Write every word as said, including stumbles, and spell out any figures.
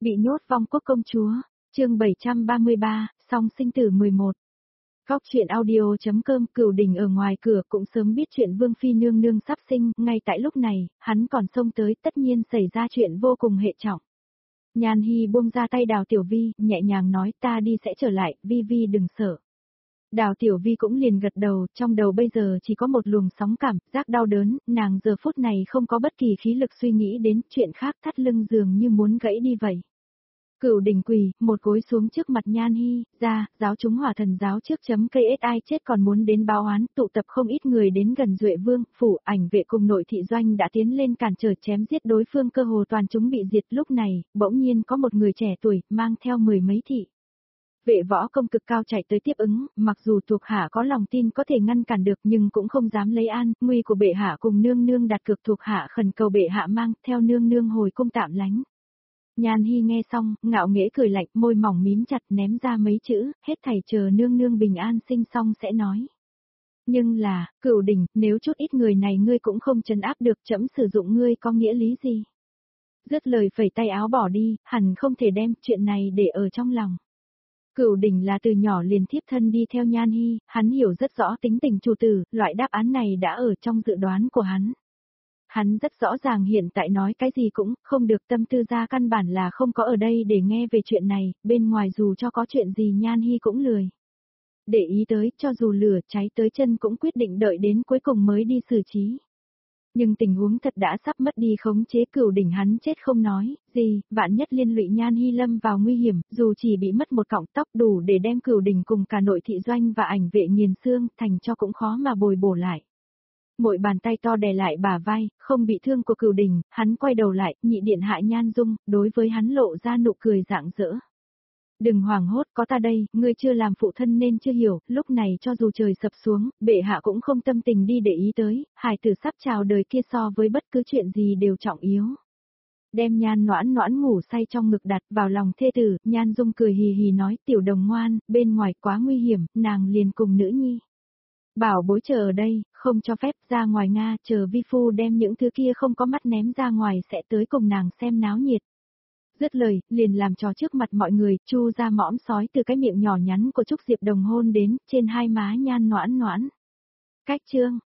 Bị nhốt vong quốc công chúa, chương bảy trăm ba mươi ba, song sinh tử mười một. Góc chuyện audio.com. Cửu Đình ở ngoài cửa cũng sớm biết chuyện Vương Phi nương nương sắp sinh, ngay tại lúc này, hắn còn xông tới, tất nhiên xảy ra chuyện vô cùng hệ trọng. Nhan Hi buông ra tay Đào Tiểu Vi, nhẹ nhàng nói ta đi sẽ trở lại, Vi Vi đừng sợ. Đào Tiểu Vi cũng liền gật đầu, trong đầu bây giờ chỉ có một luồng sóng cảm, giác đau đớn, nàng giờ phút này không có bất kỳ khí lực suy nghĩ đến chuyện khác, thắt lưng dường như muốn gãy đi vậy. Cửu Đình quỳ, một gối xuống trước mặt Nhan Hi, ra, giáo chúng hỏa thần giáo trước chấm cây ét ai chết còn muốn đến báo oán, tụ tập không ít người đến gần Duệ Vương, phủ, ảnh vệ cùng nội thị doanh đã tiến lên cản trở chém giết đối phương, cơ hồ toàn chúng bị diệt. Lúc này, bỗng nhiên có một người trẻ tuổi, mang theo mười mấy thị vệ võ công cực cao chạy tới tiếp ứng, mặc dù thuộc hạ có lòng tin có thể ngăn cản được nhưng cũng không dám lấy an, nguy của bệ hạ cùng nương nương đặt cược, thuộc hạ khẩn cầu bệ hạ mang theo nương nương hồi cung tạm lánh. Nhan Hi nghe xong, ngạo nghễ cười lạnh, môi mỏng mím chặt, ném ra mấy chữ, hết thảy chờ nương nương bình an sinh xong sẽ nói. Nhưng là, Cửu Đình, nếu chút ít người này ngươi cũng không trấn áp được, trẫm sử dụng ngươi có nghĩa lý gì? Dứt lời phẩy tay áo bỏ đi, hẳn không thể đem chuyện này để ở trong lòng. Cửu Đình là từ nhỏ liền thiếp thân đi theo Nhan Hi, hắn hiểu rất rõ tính tình chủ tử, loại đáp án này đã ở trong dự đoán của hắn. Hắn rất rõ ràng hiện tại nói cái gì cũng không được, tâm tư ra căn bản là không có ở đây để nghe về chuyện này, bên ngoài dù cho có chuyện gì Nhan Hi cũng lười để ý tới, cho dù lửa cháy tới chân cũng quyết định đợi đến cuối cùng mới đi xử trí. Nhưng tình huống thật đã sắp mất đi khống chế, Cửu Đình hắn chết không nói gì, vạn nhất liên lụy Nhan Hi lâm vào nguy hiểm, dù chỉ bị mất một cọng tóc đủ để đem Cửu Đình cùng cả nội thị doanh và ảnh vệ nghiền xương thành cho cũng khó mà bồi bổ lại. Mỗi bàn tay to đè lại bả vai, không bị thương của Cửu Đình, hắn quay đầu lại, nhị điện hạ Nhan Dung, đối với hắn lộ ra nụ cười rạng rỡ. Đừng hoảng hốt, có ta đây, ngươi chưa làm phụ thân nên chưa hiểu, lúc này cho dù trời sập xuống, bệ hạ cũng không tâm tình đi để ý tới, hài tử sắp chào đời kia so với bất cứ chuyện gì đều trọng yếu. Đem Nhan Noãn Noãn ngủ say trong ngực đặt vào lòng thê tử, Nhan Dung cười hì hì nói, tiểu đồng ngoan, bên ngoài quá nguy hiểm, nàng liền cùng nữ nhi. Bảo bối chờ ở đây, không cho phép ra ngoài Nga, chờ vi phu đem những thứ kia không có mắt ném ra ngoài sẽ tới cùng nàng xem náo nhiệt. Dứt lời, liền làm trò trước mặt mọi người, chu ra mõm sói từ cái miệng nhỏ nhắn của Trúc Diệp Đồng hôn đến, trên hai má Nhan Noãn Noãn. Cách chương,